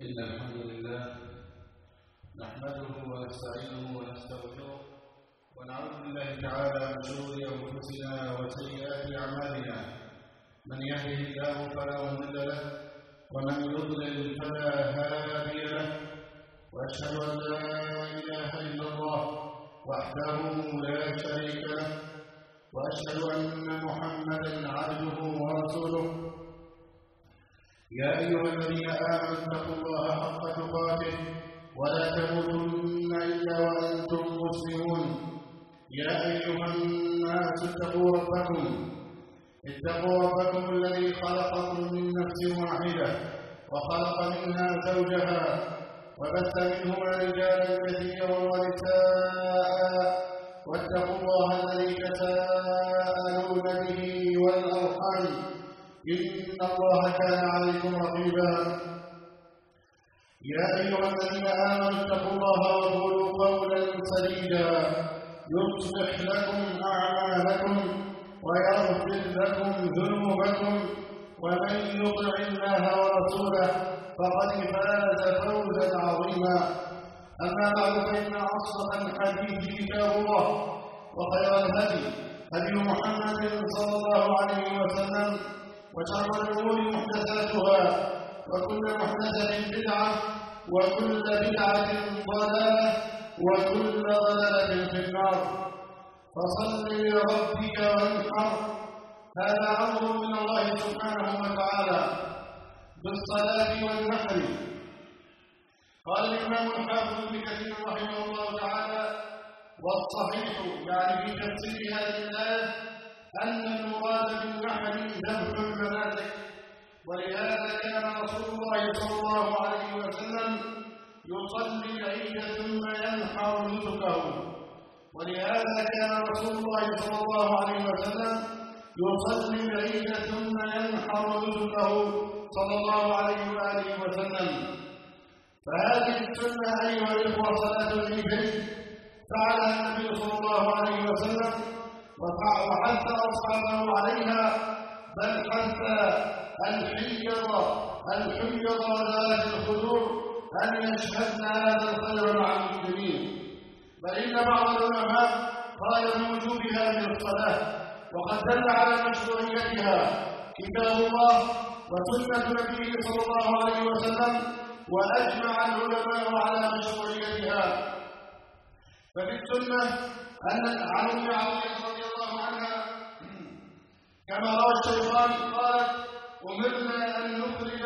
إن الحمد لله نحمده ونستعينه ونستغفره ونعوذ بالله تعالى من شرور أنفسنا وسيئات أعمالنا. من يهده الله فلا مضل له ومن يضلل فلا هادي له، وأشهد أن لا إله إلا الله وحده لا شريك له، وأشهد أن محمدا عبده ورسوله. يا أيها الذين آمنوا اتقوا الله حق تقاته ولا تموتن إلا وأنتم مسلمون. يا أيها الناس اتقوا ربكم الذي خلقكم من نفس واحدة وخلق منها زوجها وبث منهما رجالا كثيرا ونساء، واتقوا الله الذي تساءلون به والأرحام إن الله كان عليكم رقيبا. يا أيها الذين آمنوا اتقوا الله وقولوا قولا سديدا يصلح لكم أعمالكم ويغفر لكم ذنوبكم، ومن يطع الله ورسوله فقد فاز فوزا عظيما. أما بعد، فإن أصدق الحديث كتاب الله، وخير الهدي هدي محمد صلى الله عليه وسلم، وشر الأمور محدثاتها، وكل محدثة بدعة، وكل بدعة ضلالة، وكل ضلالة في النار. فصل لربك وانحر، هذا أمر من الله سبحانه وتعالى بالصلاة والنحر. قال الإمام الحافظ ابن كثير رحمه الله تعالى: والصحيح يعني في تفسير هذه الآية أن المراد بالنحر ذبح المناسك، ولهذا كان رسول الله صلى الله عليه وسلم يصلي العيد ثم ينحر نسكه. ولهذا كان رسول الله صلى الله عليه وسلم يصلي العيد ثم ينحر نسكه صلى الله عليه وآله وسلم. فهذه السنة أيها الإخوة صلاة العيدين فعلها النبي صلى الله عليه وسلم وحث أصحابه عليها، بل حث الحيض وذوات الخدور أن يشهدن هذا الخير مع المسلمين. بل إن بعض العلماء قال بوجوبها من الصلاة، وقد دل على مشروعيتها كتاب الله وسنة نبيه صلى الله عليه وسلم، وأجمع العلماء على مشروعيتها. ففي السنة أن عن أم عطية رضي الله عنها كما روى الشيخان قالت: أمرنا أن نخرج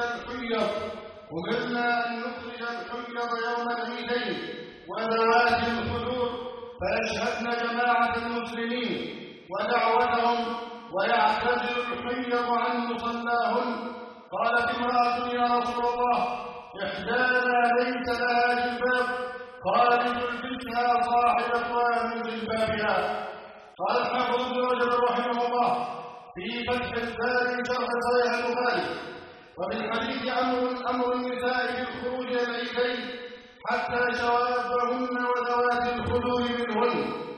الحيض يوم العيدين وذوات الخدور، فيشهدن جماعة المسلمين ودعوتهم، ويعتزل الحيض عن مصلاهن. قالت امرأة: يا رسول الله، إحدانا ليس لها جلباب، قال: لتلبسها صاحبتها من جلبابها. قال الحافظ ابن رجب رحمه الله في فتح الباري شرح صحيح البخاري: وفي الحديث أمر النساء بالخروج إلى العيدين حتى شوابهن وذوات الخدور منهن.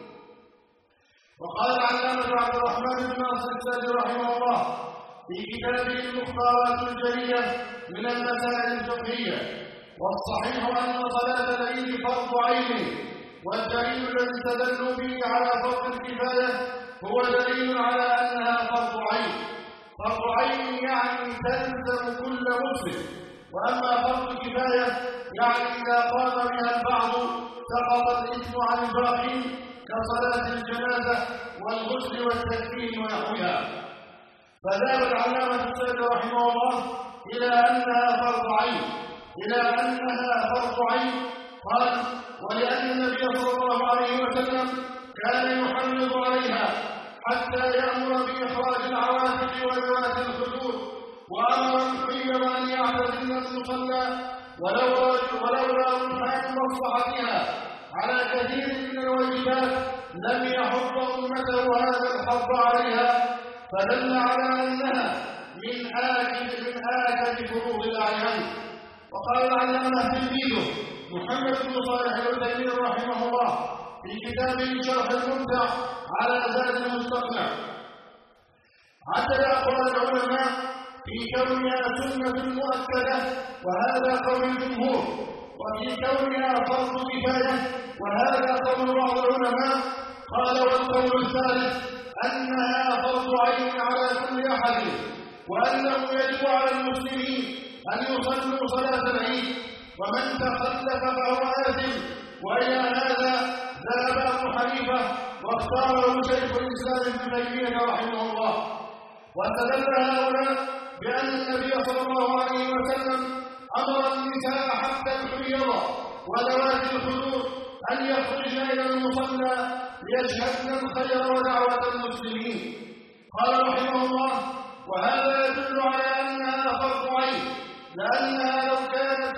وقال العلامة عبد الرحمن بن ناصر السعدي رحمه الله في كتابه المختارات الجلية من المسائل الفقهية: والصحيح أن صلاة العيد فرض عين، والدليل الذي استدلوا به على فرض الكفاية هو دليل على أنها فرض عين. فرض عين يعني تلزم كل مسلم، وأما فرض كفاية يعني إذا قام بها البعض سقط الإثم عن الباقين، كصلاة الجنازة والغسل والتكفين ونحوها. فذهب العلامة السعدي رحمه الله إلى أنها فرض عين. قال: ولأن النبي صلى الله عليه وسلم كان يحرض عليها حتى يأمر بإخراج العواتق وذوات الخدور، وأمر الحيض أن يعتزلن المصلى ولولا رجحان مصلحتها على كثير من الواجبات لم يحض أمته هذا الحظ عليها، فدل على أنها من آكد فروض الأعيان. وقال العلامة تلميذه محمد بن صالح العثيمين رحمه الله في كتابه شرح الممتع على زاد المستقنع: عدد أقوال العلماء في كونها سنة مؤكدة وهذا قول الجمهور، وفي كونها فرض كفاية وهذا قول بعض العلماء. قال والقول الثالث أنها فرض عين على كل أحد، وأنه يجب على المسلمين أن يصلوا صلاة العيد، ومن تخلف فهو آثم. وإلى هذا ذهب أبو حنيفة واختاره شيخ الإسلام ابن تيمية رحمه الله. واستدل هؤلاء بأن النبي صلى الله عليه وسلم أمر النساء حتى الحيض وذوات الخدور أن يخرجن إلى المصلى ليشهدن الخير ودعوة المسلمين. قال رحمه الله: وهذا يدل على أنها فرض عين، لأنها لو كانت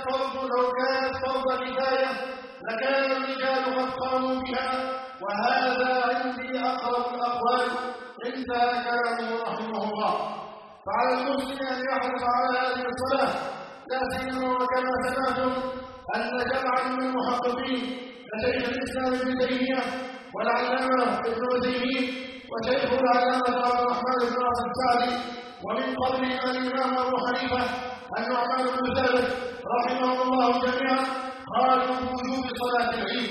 فرض كفاية لكان الرجال قد قاموا بها، وهذا عندي أقرب الأقوال. انتهى كلامه رحمه الله. فعلى المسلم أن يحرص على هذه الصلاة، لا سيما وكما سمعتم أن جمعا من المحققين كشيخ الإسلام ابن تيمية والعلامة ابن عثيمين وشيخ العلامة عبد الرحمن بن ناصر السعدي، ومن قبله الإمام أبو حنيفة النعمان بن ثابت رحمه الله جميعا، قالوا بوجوب صلاة العيد.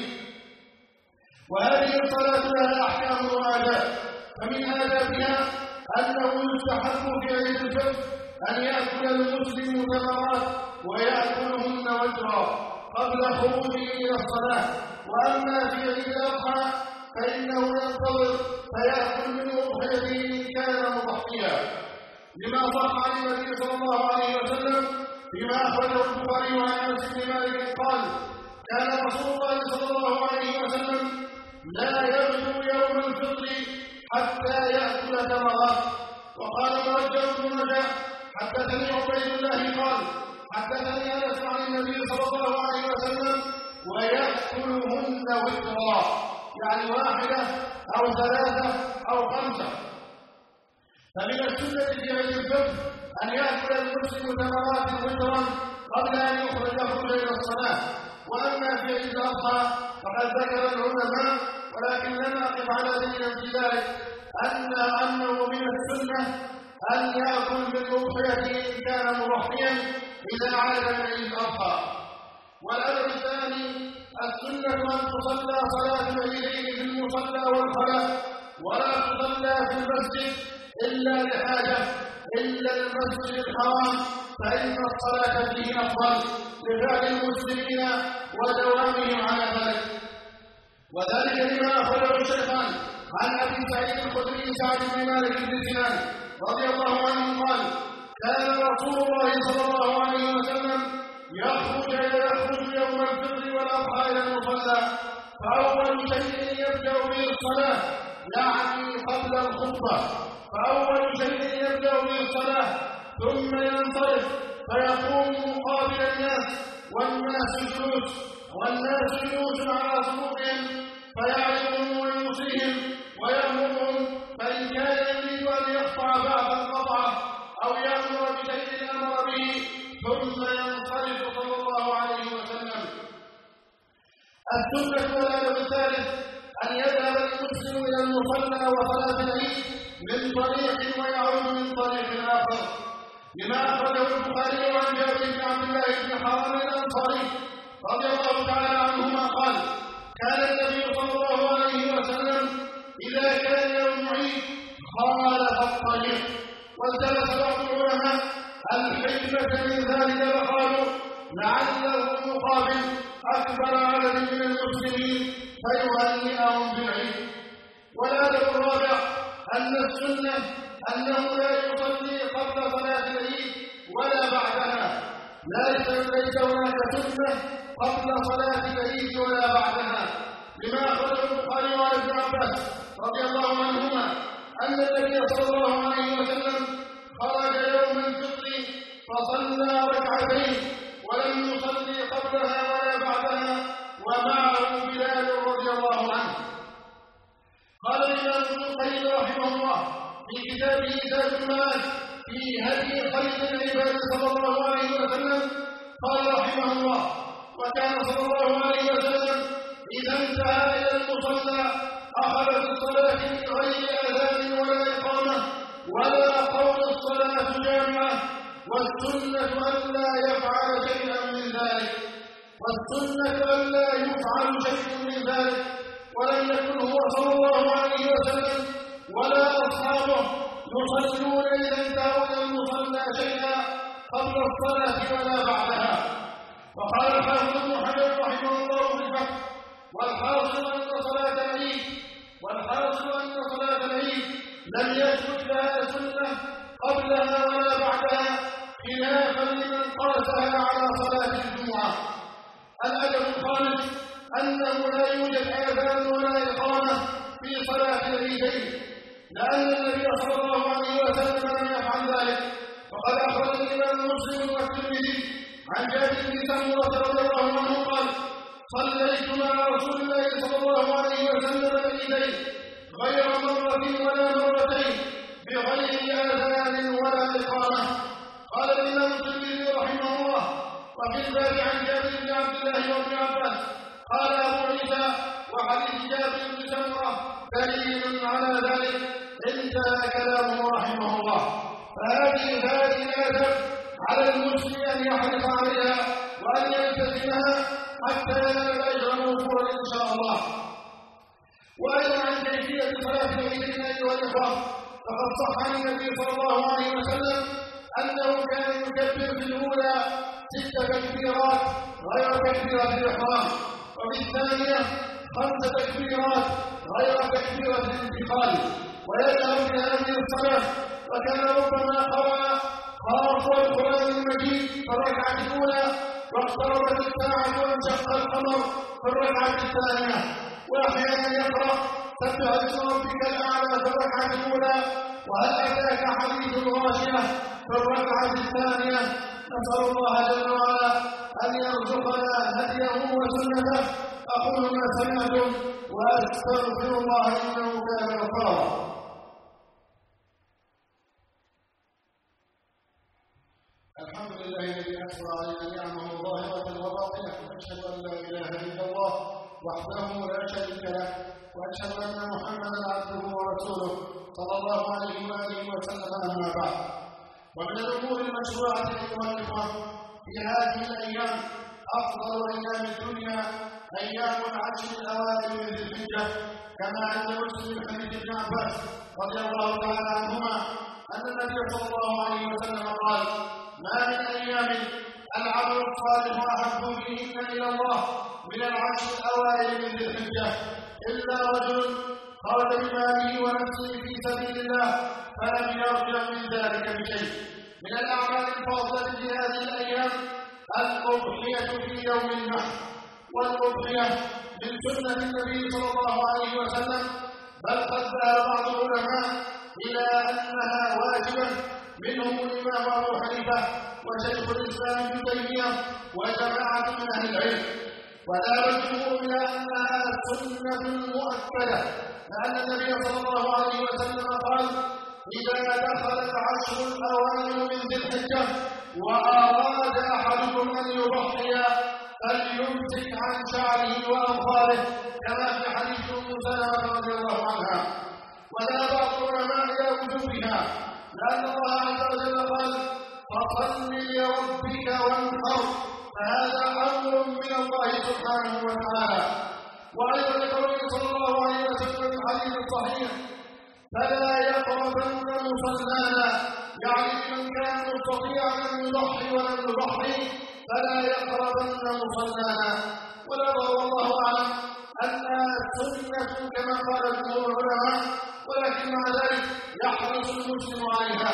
وهذه الصلاة لها أحكام وآداب، فمن آدابها أنه يستحب في عيد الفطر أن يأكل المسلم ثمرات ويأكلهن وترا قبل خروجه إلى الصلاة. وأما في عيد الأضحى فإنه ينتظر فيأكل من أضحيته إن كان مضحيا، لما صح عن النبي صلى الله عليه وسلم فيما أخرجه البخاري عن أنس بن مالك قال: كان رسول الله صلى الله عليه وسلم لا يغدو يوم الفطر حتى يأكل ثمرات. وقال مرجع بن رجاء: حدثني عبيد الله قال: حدثني أنس عن النبي صلى الله عليه وسلم ويأكلهن وترا، يعني واحدة أو ثلاثة أو خمسة. فمن السنة في عيد الفطر أن يأكل المسلم ثمرات وترا قبل أن يخرج إلى الصلاة. وأما في عيد الأضحى فقد ذكر العلماء، ولكن لم أقف على دليل في ذلك، أنه من السنة أن يأكل من أضحيته إن كان مضحيا إذا عاد من عيد الأضحى. والأمر الثاني: السنة أن تصلى صلاة العيدين في المصلى والخلاء، ولا تصلى في المسجد إلا لحاجة إلا المسجد الحرام، فإن الصلاة فيه أفضل لفعل المسلمين ودوامهم على ذلك. وذلك لما أخرجه الشيخان عن أبي سعيد الخدري سعد بن مالك بن سنان رضي الله عنه قال: كان رسول الله صلى الله عليه وسلم يخرج يوم الفطر والأضحى إلى المصلى، فأول شيء يبدأ به الصلاة، يعني قبل الخطبة، ثم ينصرف فيقوم مقابل الناس والناس جلوس على صفوفهم، فيعظهم ويوصيهم ويأمرهم، فإن كان يريد أن يقطع بعضا قطعه أو يأمر بشيء أمر به، ثم ينصرف صلى الله عليه وسلم. السنة والأدب الثالث أن يذهب المسلم إلى المصلى وصلاة العيد من طريق ويعود من طريق آخر، لما أخرجه البخاري عن جابر بن عبد الله بن حرام الأنصاري رضي الله تعالى عنهما قال: كان النبي صلى الله عليه وسلم إذا كان يوم عيد خالف الطريق. والتمس بعض العلماء الحكمة من ذلك فقالوا: لعله يقابل أكبر عدد من المسلمين فيهنئهم بالعيد. والأدب الرابع أن السنة أنه لا يصلي قبل صلاة العيد ولا بعدها، ليس هناك سنة قبل صلاة العيد ولا بعدها، لما أخرجه البخاري عن ابن عباس رضي الله عنهما أن النبي صلى الله عليه وسلم خرج يوم الفطر فصلى ركعتين ولم يصلي قبلها ولا بعدها، ومعه بلال رضي الله عنه. قال الإمام ابن القيم رحمه الله في كتابه زاد المعاد في هدي خير العباد صلى الله عليه وسلم، قال رحمه الله: وكان صلى الله عليه وسلم إذا انتهى إلى المصلى أخذ في الصلاة من غير أذان ولا إقامة ولا قول الصلاة جامعة، والسنة ألا يفعل شيئا من ذلك، والسنة ألا يفعل شيء من ذلك. ولم يكن هو صلى الله عليه وسلم ولا أصحابه يصلون إذا انتهوا إلى المصلى شيئا قبل الصلاة ولا بعدها. وقال الحافظ ابن حجر رحمه الله في الفتح: والحاصل أن صلاة العيد لم يثبت لها سنة قبلها ولا بعدها، خلافا لمن قاسها على صلاة الجمعة. الأدب الخامس أنه لا يوجد آذان ولا إقامة في صلاة العيدين، لأن النبي صلى الله عليه وسلم لم يفعل ذلك. وقد أخرج الإمام مسلم والترمذي عن جابر بن سمرة رضي الله عنه قال: صليت مع رسول الله صلى الله عليه وسلم العيدين غير مرة ولا مرتين بغير آذان ولا إقامة. قال الإمام الترمذي رحمه الله: وفي الباب عن جابر بن عبد الله وابن عباس قال أبو عيسى: وحديث جابر بن سمرة دليل على ذلك. انتهى كلامه رحمه الله. فهذه الآداب على المسلم أن يحرص عليها وأن يلتزمها حتى ينال الأجر موفورا إن شاء الله. وأيضا عن كيفية صلاة العيدين أيها الإخوة، فقد صح عن النبي صلى الله عليه وسلم أنه كان يكبر في الأولى 6 تكبيرات غير تكبيرة الإحرام، وفي الثانية 5 تكبيرات غير تكبيرة الانتقال، ويجهر بهذه الصلاة. وكان ربما قرأ خاف والقرآن المجيد في الركعة الأولى واقتربت الساعة وانشق القمر في الركعة الثانية، وأحيانا يقرأ سبح اسم ربك الأعلى في الركعة الأولى وهل أتاك حديث الغاشية في الركعة الثانية. نسأل الله جل وعلا أن يرزقنا هديه وسنته. أقول ما سمعتم وأستغفر الله إنه كان غفارا. الحمد لله الذي أسرى علينا نعمه ظاهرة وباطنة، وأشهد أن لا إله إلا الله وحده لا شريك له، وأشهد أن محمدا عبده ورسوله صلى الله عليه وآله وسلم. أما بعد، ومن الأمور المشروعة أيها الإخوة في هذه الأيام أفضل أيام الدنيا أيام العشر الأوائل من ذي الحجة، كما عند مسلم حديث ابن عباس رضي الله تعالى عنهما أن النبي صلى الله عليه وسلم قال: ما من أيام العمل الصالح أحب فيهن إلى الله من العشر الأوائل من ذي الحجة إلا رجل خرج بماله ونفسه في سبيل الله فلم يرجع من ذلك بشيء. من الأعمال الفاضلة في هذه الأيام الأضحية في يوم النحر، والأضحية من سنة النبي صلى الله عليه وسلم، بل قد ذهب بعض العلماء إلى أنها واجبة، منهم الإمام أبو حنيفة وشيخ الإسلام ابن تيمية وجماعة من أهل العلم. وذهب الجمهور إلى أنها سنة مؤكدة، لأن النبي صلى الله عليه وسلم قال: إذا دخلت عشر الأوائل من ذي الحجة وأراد أحدكم أن يضحي فليمسك عن شعره وأظفاره، كما في حديث أم سلمة رضي الله عنها. وذهب بعض العلماء إلى وجوبها، لأن الله عز وجل قال: فصل لربك وانحر، فهذا أمر من الله سبحانه وتعالى. وأيضا لقوله صلى الله عليه وسلم في الحديث الصحيح: فلا يقربن مصلانا، يعني من كان مستطيعا أن يضحي ولم يضحي فلا يقربن مصلانا. ونظر والله أعلم أنها سنة كما قال جمهور العلماء، ولكن مع ذلك يحرص المسلم عليها.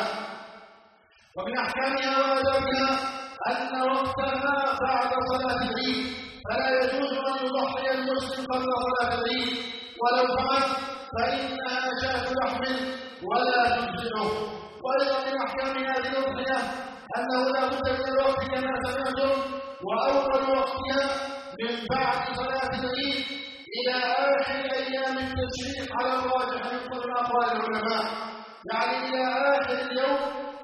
ومن أحكامها وآدابها أن وقتها بعد صلاة العيد، فلا يجوز أن يضحي المسلم قبل صلاة العيد، ولو فعل فإنها شاة لحم ولا تجزئه. وأيضا من أحكام هذه الأضحية أنه لا بد من الوقت كما سمعتم، وأول وقتها من بعد صلاة العيد إلى آخر أيام التشريق على الراجح من قبل أقوال العلماء، يعني إلى آخر اليوم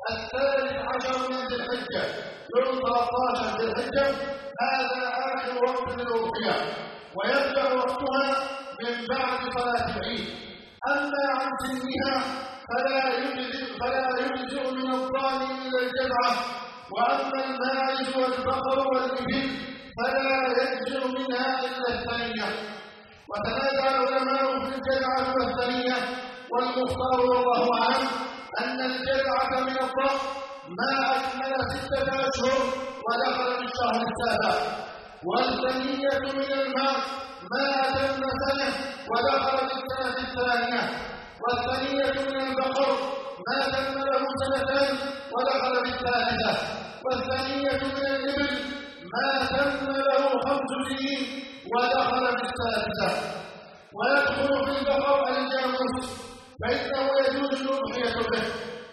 13 من ذي الحجة، يوم 13 ذي الحجة، هذا آخر وقت للأضحية، ويبدأ وقتها من بعد صلاة العيد. أما عن سنها فلا يجزئ من الضأن إلا الجذعة، وأما الماعز والبقر والإبل فلا يجزئ منها إلا الثنية. وتنازع العلماء في الجذعة والثنية، والمختار والله أعلم أن الجذعة من الضأن ما أكمل 6 أشهر ودخل في الشهر السابع، والثنية من الماء ما أتم سنة ودخل في السنة الثانية، والثنية من البقر ما تم له 2 ودخل في الثالثة، والثنية من الإبل ما تم له 5 سنين ودخل في السادسة. ويدخل في البقر الجاموس فإنه يجوز الأضحية به،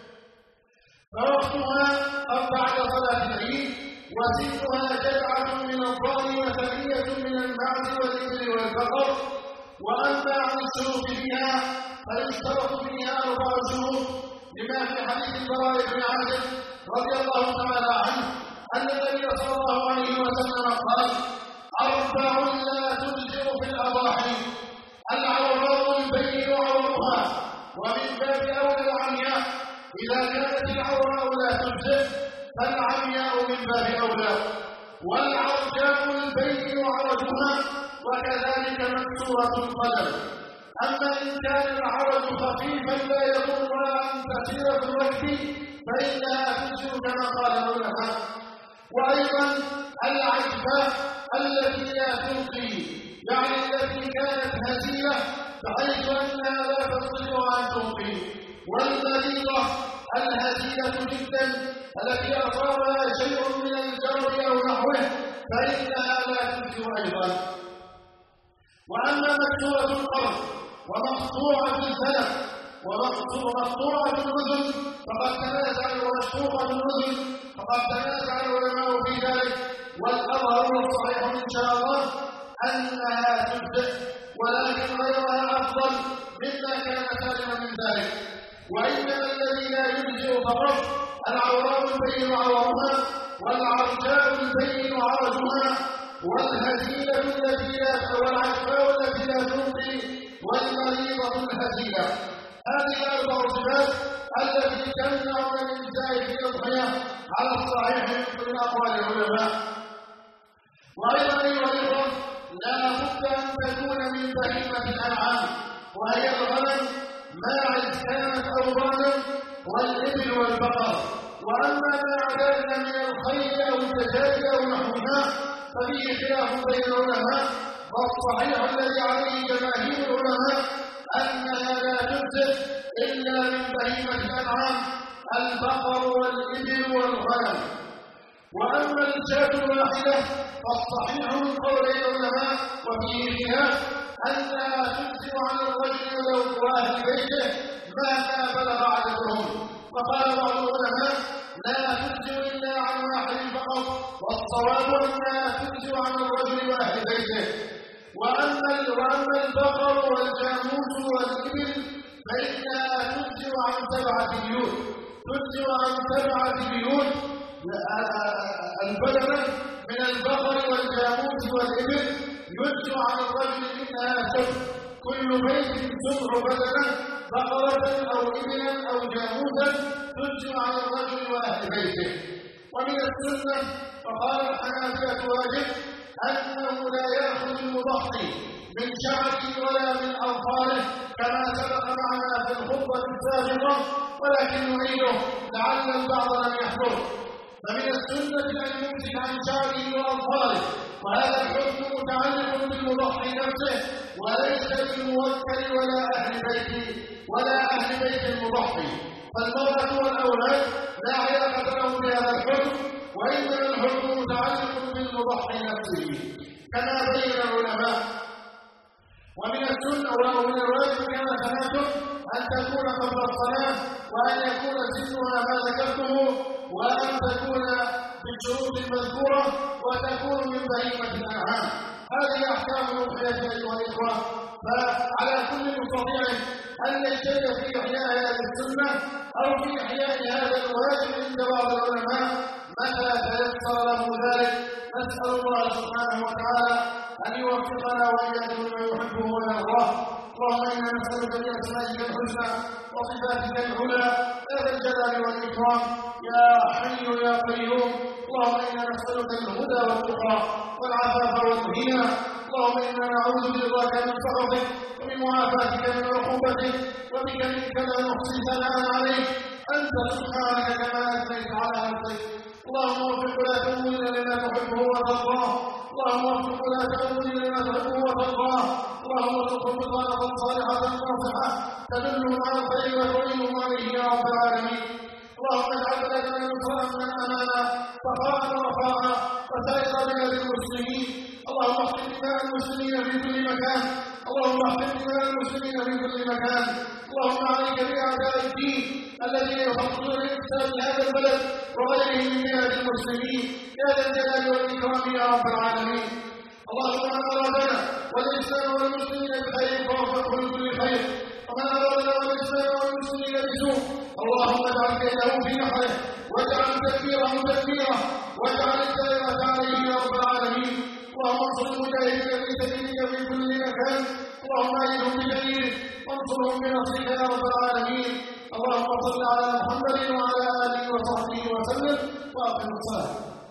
فوقتها أو بعد صلاة العيد، وسنها جذعة من الضأن وثنية من المعز والإبل والبقر. وأما عن الشروط فيها فيشترط فيها 4 شروط، لما في حديث البراء بن عازب رضي الله تعالى عنه أن النبي صلى الله عليه وسلم قال: 4 لا تجزئ في الأضاحي: العوراء البين عورها، ومن باب أولى العمياء، إذا كانت العوراء لا تجزئ فالعمياء من باب أولى، والعرجاء البين عرجها، وكذلك مكسورة القدم. أما إن كان العرج خفيفا لا يضرها أن تسير في الوقت فإنها تجزئ كما قال العلماء. وأيضا العجفاء التي لا تلقي، يعني التي كانت هزيلة بحيث أنها لا تستطيع أن تلقي، والمريضة الهزيلة جدا التي أصابها شيء من الجرب أو نحوه فإنها لا تجزئ أيضا. وأما مكسورة القرن ومقطوعة الفلك ومقطوعة الأذن فقد تنازع العلماء في ذلك، والأظهر والصحيح إن شاء الله أنها تجزئ، ولكن غيرها أفضل مما كان سالما من ذلك. وإنما الذي لا يجزئ فقط العوراء البين عورها، والعرجاء البين عرجها، والهزيلة والعجفاء التي لا تلقي، والمريضة الهزيلة. هذه 4 صفات التي تمنع من النساء في الأضحية على الصحيح من أقوال العلماء. وأيضا أيها الإخوة لا بد أن تكون من بهيمة الأنعام، وهي الغنم ماعز كانت أو غنم، والإبل والبقر. وأما ما عدانا من الخيل أو الدجاج أو نحوها ففيه خلاف بين العلماء، والصحيح الذي عليه جماهير العلماء أنها لا تجزئ إلا من بهيمة الأنعام: البقر والإبل والغنم. وأما الجاة الواحدة فالصحيح من قول العلماء وفيه خلاف أنها تجزئ عن الرجل وأهل بيته مهما بلغ عددهم. وقال بعض العلماء: لا تجزئ إلا عن واحد فقط، والصواب أنها تجزئ عن الرجل وأهل بيته. وأما البقر والجاموس والإبل فإنها تجزئ عن 7 بيوت، البدنة من البقر والجاموس والإبل يجزئ عن الرجل منها 7، كل بيت 7 بدنة، بقرة أو إبلا أو جاموسا تجزئ عن الرجل وأهل بيته. ومن السنة فقال الحنابلة واجب أنه لا يأخذ المضحي من شعره ولا من أظفاره كما سبق معنا في الخطبة السابقة، ولكن نعيده لعل البعض لم يحضر. فمن السنة أن يمسك عن شعره وأظفاره، وهذا الحكم متعلق بالمضحي نفسه وليس بالموكل ولا أهل بيت المضحي. فالمرأة والأولاد لا علاقة لهم بهذا الحكم، وإنما الحكم متعلق بالمضحي نفسه كما بين العلماء. ومن السنة ومن الواجب كما سمعتم أن تكون قبل الصلاة، وأن يكون سنها ما ذكرته، وأن تكون بالشروط المذكورة، وتكون من بهيمة الأنعام. هذه أحكام الأضحية أيها الإخوة. فعلى كل مستطيع أن يجتهد في إحياء هذه السنة أو في إحياء هذا الواجب عند بعض العلماء متى تيسر له ذلك. نسأل الله سبحانه وتعالى أن يوفقنا وإياكم لما يحبه ويرضاه. اللهم إنا نسألك بأسمائك الحسنى وصفاتك العلى يا ذا الجلال والإكرام يا حي يا قيوم. اللهم إنا نسألك الهدى والتقى والعفاف والغنى. اللهم إنا نعوذ برضاك من سخطك وبمعافاتك من عقوبتك وبك منك لا نحصي ثناء عليك أنت سبحانك كما أثنيت على نفسك. اللهم وفق ولاة أمورنا لما تحبه وترضاه. اللهم وفق ولاة أمورنا لما تحبه وترضاه. اللهم ارزقهم بطانة صالحة ناصحة تدلهم على الخير وتعينهم عليه يا رب العالمين. اللهم اجعل بلادنا نصرا من أمانا سخاء ورخاء وسائر بلاد المسلمين. اللهم احفظ دماء المسلمين في كل مكان. اللهم احفظ دماء المسلمين في كل مكان. اللهم عليك بأعداء الدين الذين يخططون لإفساد هذا البلد وغيره من بلاد المسلمين يا ذا الجلال والإكرام يا رب العالمين. اللهم من أرادنا والإسلام والمسلمين بخير فوفقه لكل خير، ومن أرادنا والإسلام والمسلمين بسوء اللهم اجعل كيده في نحره واجعل تدبيره تدميره واجعل الدائرة عليه يا رب العالمين. اللهم انصر المجاهدين في سبيلك في كل مكان. اللهم أيدهم بجيرك وانصرهم بنصرك يا رب العالمين. اللهم صل على محمد وعلى آله وصحبه وسلم وأقم الصلاة.